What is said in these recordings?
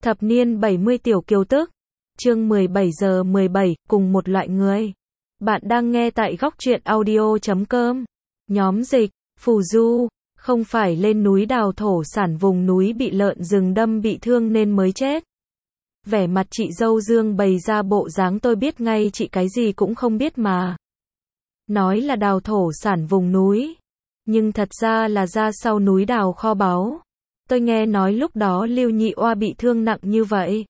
Thập niên 70 tiểu kiều tức. Chương 17 giờ 17, cùng một loại người. Bạn đang nghe tại góc truyện audio.com. Nhóm dịch, phù du, không phải lên núi đào thổ sản vùng núi bị lợn rừng đâm bị thương nên mới chết. Vẻ mặt chị dâu Dương bày ra bộ dáng tôi biết ngay chị cái gì cũng không biết mà. Nói là đào thổ sản vùng núi, nhưng thật ra là ra sau núi đào kho báu. Tôi nghe nói lúc đó Lưu Nhị Oa bị thương nặng như vậy.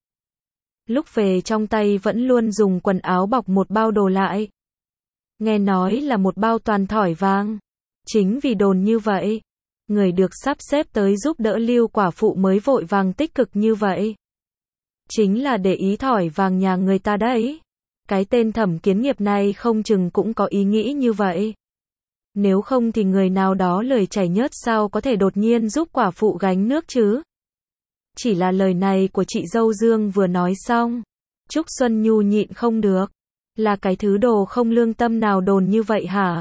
Lúc về trong tay vẫn luôn dùng quần áo bọc một bao đồ lại. Nghe nói là một bao toàn thỏi vàng. Chính vì đồn như vậy, người được sắp xếp tới giúp đỡ Lưu quả phụ mới vội vàng tích cực như vậy. Chính là để ý thỏi vàng nhà người ta đấy. Cái tên Thẩm Kiến Nghiệp này không chừng cũng có ý nghĩ như vậy. Nếu không thì người nào đó lời chảy nhớt sao có thể đột nhiên giúp quả phụ gánh nước chứ? Chỉ là lời này của chị dâu Dương vừa nói xong, Trúc Xuân Nhu nhịn không được. Là cái thứ đồ không lương tâm nào đồn như vậy hả?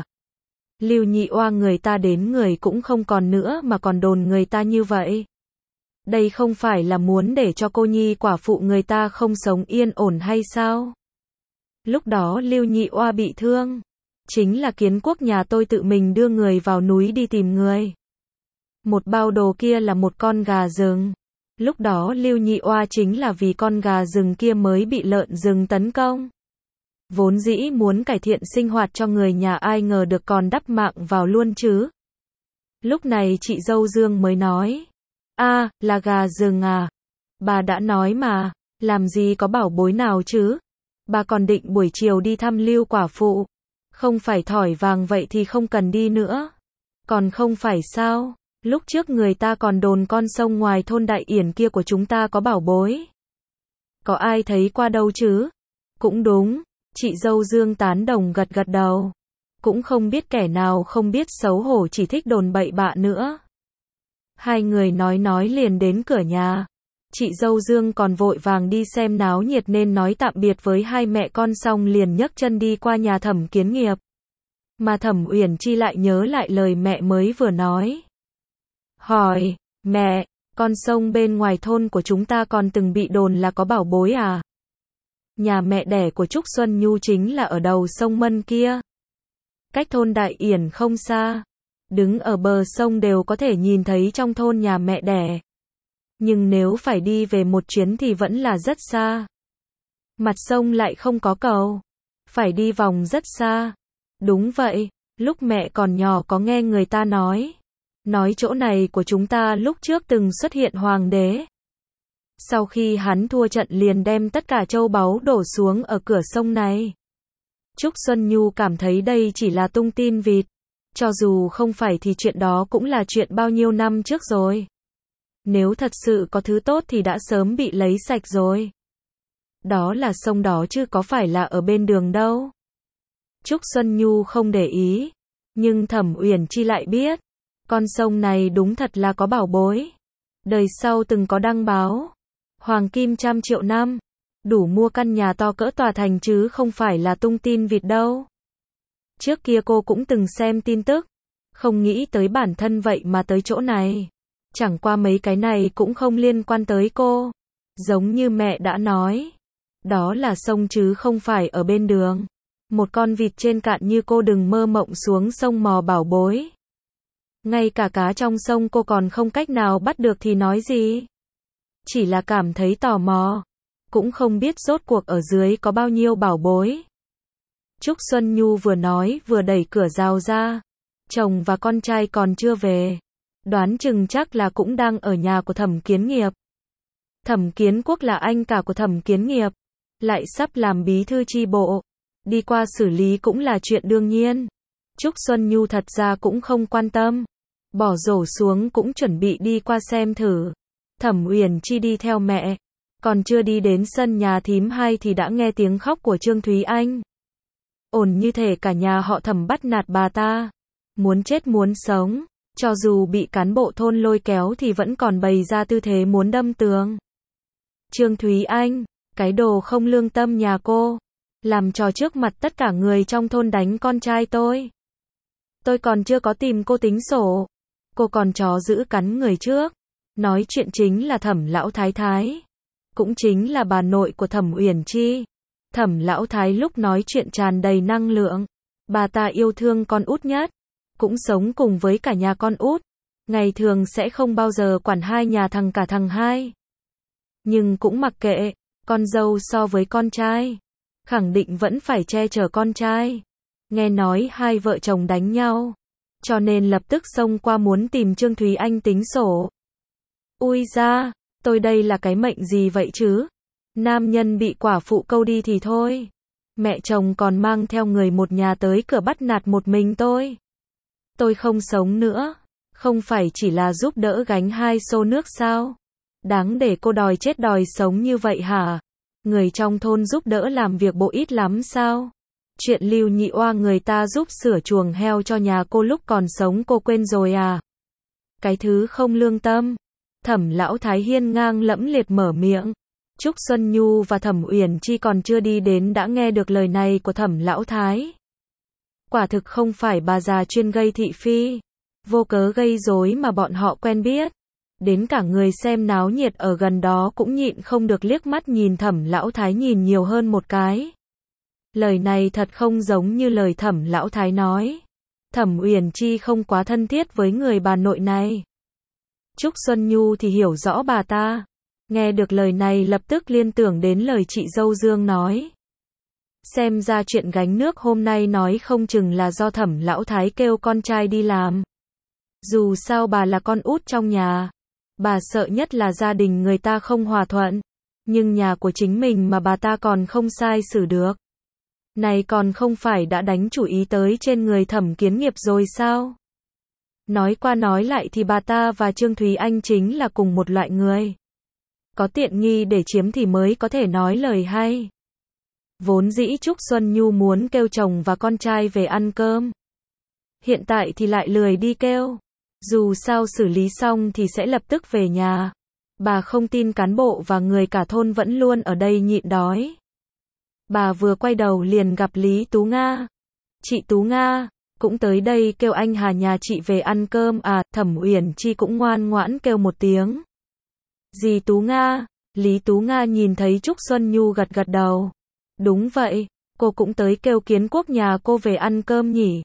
Lưu Nhị Oa người ta đến người cũng không còn nữa mà còn đồn người ta như vậy. Đây không phải là muốn để cho cô nhi quả phụ người ta không sống yên ổn hay sao? Lúc đó Lưu Nhị Oa bị thương, chính là Kiến Quốc nhà tôi tự mình đưa người vào núi đi tìm người. Một bao đồ kia là một con gà rừng. Lúc đó Lưu Nhị Oa chính là vì con gà rừng kia mới bị lợn rừng tấn công. Vốn dĩ muốn cải thiện sinh hoạt cho người nhà ai ngờ được còn đắp mạng vào luôn chứ. Lúc này chị dâu Dương mới nói. Là gà rừng à? Bà đã nói mà, làm gì có bảo bối nào chứ? Bà còn định buổi chiều đi thăm Lưu quả phụ. Không phải thỏi vàng vậy thì không cần đi nữa. Còn không phải sao? Lúc trước người ta còn đồn con sông ngoài thôn Đại Yển kia của chúng ta có bảo bối. Có ai thấy qua đâu chứ? Cũng đúng, chị dâu Dương tán đồng gật gật đầu. Cũng không biết kẻ nào không biết xấu hổ chỉ thích đồn bậy bạ nữa. Hai người nói liền đến cửa nhà. Chị dâu Dương còn vội vàng đi xem náo nhiệt nên nói tạm biệt với hai mẹ con xong liền nhấc chân đi qua nhà Thẩm Kiến Nghiệp. Mà Thẩm Uyển Chi lại nhớ lại lời mẹ mới vừa nói. Hỏi, mẹ, con sông bên ngoài thôn của chúng ta còn từng bị đồn là có bảo bối à? Nhà mẹ đẻ của Trúc Xuân Nhu chính là ở đầu sông Mân kia. Cách thôn Đại Yển không xa. Đứng ở bờ sông đều có thể nhìn thấy trong thôn nhà mẹ đẻ. Nhưng nếu phải đi về một chuyến thì vẫn là rất xa. Mặt sông lại không có cầu. Phải đi vòng rất xa. Đúng vậy, lúc mẹ còn nhỏ có nghe người ta nói. Nói chỗ này của chúng ta lúc trước từng xuất hiện hoàng đế. Sau khi hắn thua trận liền đem tất cả châu báu đổ xuống ở cửa sông này. Trúc Xuân Nhu cảm thấy đây chỉ là tung tin vịt. Cho dù không phải thì chuyện đó cũng là chuyện bao nhiêu năm trước rồi. Nếu thật sự có thứ tốt thì đã sớm bị lấy sạch rồi. Đó là sông đó chứ có phải là ở bên đường đâu. Trúc Xuân Nhu không để ý. Nhưng Thẩm Uyển Chi lại biết. Con sông này đúng thật là có bảo bối. Đời sau từng có đăng báo. Hoàng kim 100 triệu năm. Đủ mua căn nhà to cỡ tòa thành chứ không phải là tung tin vịt đâu. Trước kia cô cũng từng xem tin tức. Không nghĩ tới bản thân vậy mà tới chỗ này. Chẳng qua mấy cái này cũng không liên quan tới cô. Giống như mẹ đã nói. Đó là sông chứ không phải ở bên đường. Một con vịt trên cạn như cô đừng mơ mộng xuống sông mò bảo bối. Ngay cả cá trong sông cô còn không cách nào bắt được thì nói gì. Chỉ là cảm thấy tò mò. Cũng không biết rốt cuộc ở dưới có bao nhiêu bảo bối. Trúc Xuân Nhu vừa nói vừa đẩy cửa rào ra. Chồng và con trai còn chưa về. Đoán chừng chắc là cũng đang ở nhà của Thẩm Kiến Nghiệp. Thẩm Kiến Quốc là anh cả của Thẩm Kiến Nghiệp. Lại sắp làm bí thư chi bộ. Đi qua xử lý cũng là chuyện đương nhiên. Trúc Xuân Nhu thật ra cũng không quan tâm. Bỏ rổ xuống cũng chuẩn bị đi qua xem thử. Thẩm Uyển Chi đi theo mẹ. Còn chưa đi đến sân nhà thím hai thì đã nghe tiếng khóc của Trương Thúy Anh. Ổn như thể cả nhà họ Thẩm bắt nạt bà ta. Muốn chết muốn sống. Cho dù bị cán bộ thôn lôi kéo thì vẫn còn bày ra tư thế muốn đâm tường. Trương Thúy Anh, cái đồ không lương tâm nhà cô. Làm trò trước mặt tất cả người trong thôn đánh con trai tôi. Tôi còn chưa có tìm cô tính sổ. Cô còn chó giữ cắn người trước. Nói chuyện chính là Thẩm lão thái thái. cũng chính là bà nội của Thẩm Uyển Chi. Thẩm lão thái lúc nói chuyện tràn đầy năng lượng. Bà ta yêu thương con út nhất, cũng sống cùng với cả nhà con út. Ngày thường sẽ không bao giờ quản hai nhà thằng cả thằng hai. Nhưng cũng mặc kệ, con dâu so với con trai, khẳng định vẫn phải che chở con trai. Nghe nói hai vợ chồng đánh nhau, cho nên lập tức xông qua muốn tìm Trương Thúy Anh tính sổ. Ui da, tôi đây là cái mệnh gì vậy chứ? Nam nhân bị quả phụ câu đi thì thôi, mẹ chồng còn mang theo người một nhà tới cửa bắt nạt một mình tôi. Tôi không sống nữa, không phải chỉ là giúp đỡ gánh hai xô nước sao? Đáng để cô đòi chết đòi sống như vậy hả? Người trong thôn giúp đỡ làm việc bộ ít lắm sao? Chuyện Lưu Nhị Oa người ta giúp sửa chuồng heo cho nhà cô lúc còn sống cô quên rồi à? Cái thứ không lương tâm. Thẩm lão thái hiên ngang lẫm liệt mở miệng. Trúc Xuân Nhu và Thẩm Uyển Chi còn chưa đi đến đã nghe được lời này của Thẩm lão thái. Quả thực không phải bà già chuyên gây thị phi, vô cớ gây rối mà bọn họ quen biết. Đến cả người xem náo nhiệt ở gần đó cũng nhịn không được liếc mắt nhìn Thẩm lão thái nhìn nhiều hơn một cái. Lời này thật không giống như lời Thẩm lão thái nói. Thẩm Uyển Chi không quá thân thiết với người bà nội này. Trúc Xuân Nhu thì hiểu rõ bà ta. Nghe được lời này lập tức liên tưởng đến lời chị dâu Dương nói. Xem ra chuyện gánh nước hôm nay nói không chừng là do Thẩm lão thái kêu con trai đi làm. Dù sao bà là con út trong nhà. Bà sợ nhất là gia đình người ta không hòa thuận. Nhưng nhà của chính mình mà bà ta còn không sai xử được. Này còn không phải đã đánh chủ ý tới trên người Thẩm Kiến Nghiệp rồi sao? Nói qua nói lại thì bà ta và Trương Thúy Anh chính là cùng một loại người. Có tiện nghi để chiếm thì mới có thể nói lời hay. Vốn dĩ Trúc Xuân Nhu muốn kêu chồng và con trai về ăn cơm. Hiện tại thì lại lười đi kêu. Dù sao xử lý xong thì sẽ lập tức về nhà. Bà không tin cán bộ và người cả thôn vẫn luôn ở đây nhịn đói. Bà vừa quay đầu liền gặp Lý Tú Nga. Chị Tú Nga, cũng tới đây kêu anh Hà nhà chị về ăn cơm à? Thẩm Uyển Chi cũng ngoan ngoãn kêu một tiếng. Dì Tú Nga, Lý Tú Nga nhìn thấy Trúc Xuân Nhu gật gật đầu. Đúng vậy, cô cũng tới kêu Kiến Quốc nhà cô về ăn cơm nhỉ.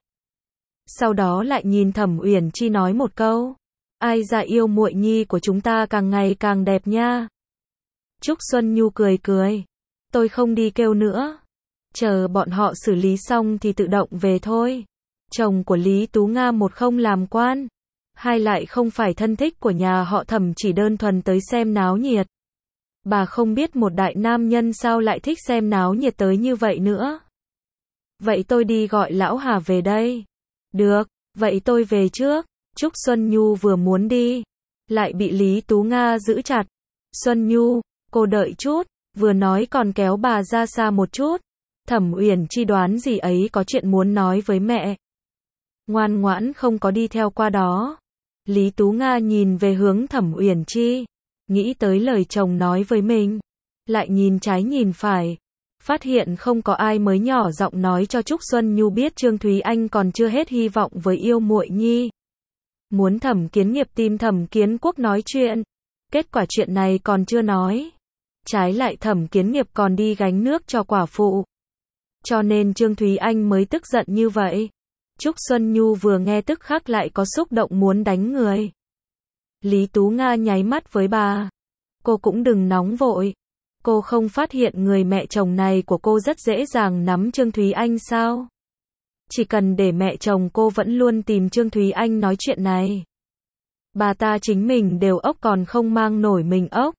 Sau đó lại nhìn Thẩm Uyển Chi nói một câu. Ai dạ yêu muội nhi của chúng ta càng ngày càng đẹp nha. Trúc Xuân Nhu cười cười. Tôi không đi kêu nữa. Chờ bọn họ xử lý xong thì tự động về thôi. Chồng của Lý Tú Nga một không làm quan. Hai lại không phải thân thích của nhà họ Thẩm chỉ đơn thuần tới xem náo nhiệt. Bà không biết một đại nam nhân sao lại thích xem náo nhiệt tới như vậy nữa. Vậy tôi đi gọi lão Hà về đây. Được, vậy tôi về trước. Trúc Xuân Nhu vừa muốn đi, lại bị Lý Tú Nga giữ chặt. Xuân Nhu, cô đợi chút, vừa nói còn kéo bà ra xa một chút. Thẩm Uyển Chi đoán gì ấy có chuyện muốn nói với mẹ. Ngoan ngoãn không có đi theo qua đó. Lý Tú Nga nhìn về hướng Thẩm Uyển Chi, nghĩ tới lời chồng nói với mình, lại nhìn trái nhìn phải, phát hiện không có ai mới nhỏ giọng nói cho Trúc Xuân Nhu biết Trương Thúy Anh còn chưa hết hy vọng với yêu muội nhi. Muốn Thẩm Kiến Nghiệp tìm Thẩm Kiến Quốc nói chuyện, kết quả chuyện này còn chưa nói. Trái lại Thẩm Kiến Nghiệp còn đi gánh nước cho quả phụ. Cho nên Trương Thúy Anh mới tức giận như vậy. Trúc Xuân Nhu vừa nghe tức khắc lại có xúc động muốn đánh người. Lý Tú Nga nháy mắt với bà. Cô cũng đừng nóng vội. Cô không phát hiện người mẹ chồng này của cô rất dễ dàng nắm Trương Thúy Anh sao? Chỉ cần để mẹ chồng cô vẫn luôn tìm Trương Thúy Anh nói chuyện này. Bà ta chính mình đều ốc còn không mang nổi mình ốc.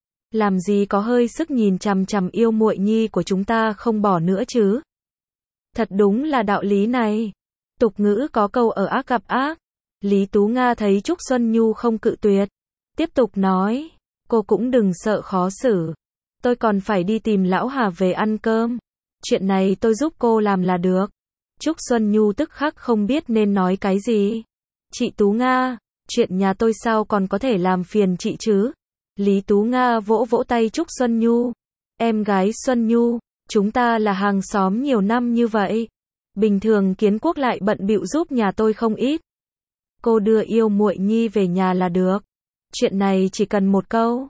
Làm gì có hơi sức nhìn chằm chằm yêu muội nhi của chúng ta không bỏ nữa chứ? Thật đúng là đạo lý này. Tục ngữ có câu ở ác gặp ác. Lý Tú Nga thấy Trúc Xuân Nhu không cự tuyệt. Tiếp tục nói. Cô cũng đừng sợ khó xử. Tôi còn phải đi tìm lão Hà về ăn cơm. Chuyện này tôi giúp cô làm là được. Trúc Xuân Nhu tức khắc không biết nên nói cái gì. Chị Tú Nga, chuyện nhà tôi sao còn có thể làm phiền chị chứ? Lý Tú Nga vỗ vỗ tay Trúc Xuân Nhu. Em gái Xuân Nhu, chúng ta là hàng xóm nhiều năm như vậy. Bình thường Kiến Quốc lại bận bịu giúp nhà tôi không ít. Cô đưa yêu muội nhi về nhà là được. Chuyện này chỉ cần một câu.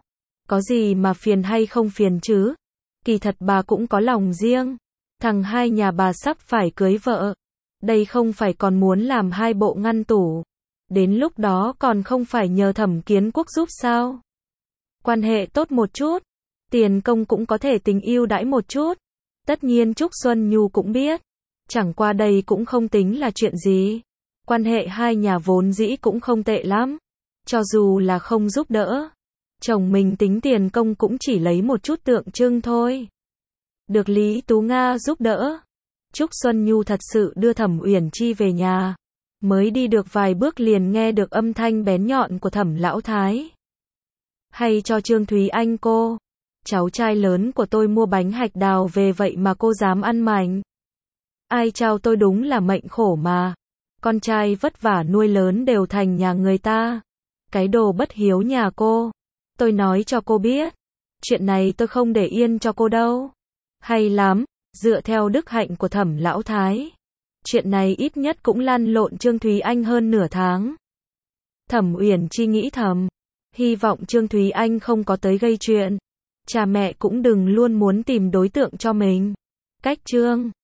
Có gì mà phiền hay không phiền chứ? Kỳ thật bà cũng có lòng riêng. Thằng hai nhà bà sắp phải cưới vợ. Đây không phải còn muốn làm 2 bộ ngăn tủ. Đến lúc đó còn không phải nhờ Thẩm Kiến Quốc giúp sao? Quan hệ tốt một chút. Tiền công cũng có thể tình yêu đãi một chút. Tất nhiên Trúc Xuân Nhu cũng biết. Chẳng qua đây cũng không tính là chuyện gì. Quan hệ hai nhà vốn dĩ cũng không tệ lắm. Cho dù là không giúp đỡ, chồng mình tính tiền công cũng chỉ lấy một chút tượng trưng thôi. Được Lý Tú Nga giúp đỡ, Trúc Xuân Nhu thật sự đưa Thẩm Uyển Chi về nhà. Mới đi được vài bước liền nghe được âm thanh bén nhọn của Thẩm lão thái. Hay cho Trương Thúy Anh cô, cháu trai lớn của tôi mua bánh hạch đào về vậy mà cô dám ăn mảnh. Ai chào tôi đúng là mệnh khổ mà. Con trai vất vả nuôi lớn đều thành nhà người ta. Cái đồ bất hiếu nhà cô. Tôi nói cho cô biết. Chuyện này tôi không để yên cho cô đâu. Hay lắm, dựa theo đức hạnh của Thẩm lão thái. Chuyện này ít nhất cũng lăn lộn Trương Thúy Anh hơn nửa tháng. Thẩm Uyển Chi nghĩ thầm. Hy vọng Trương Thúy Anh không có tới gây chuyện. Cha mẹ cũng đừng luôn muốn tìm đối tượng cho mình. Cách Trương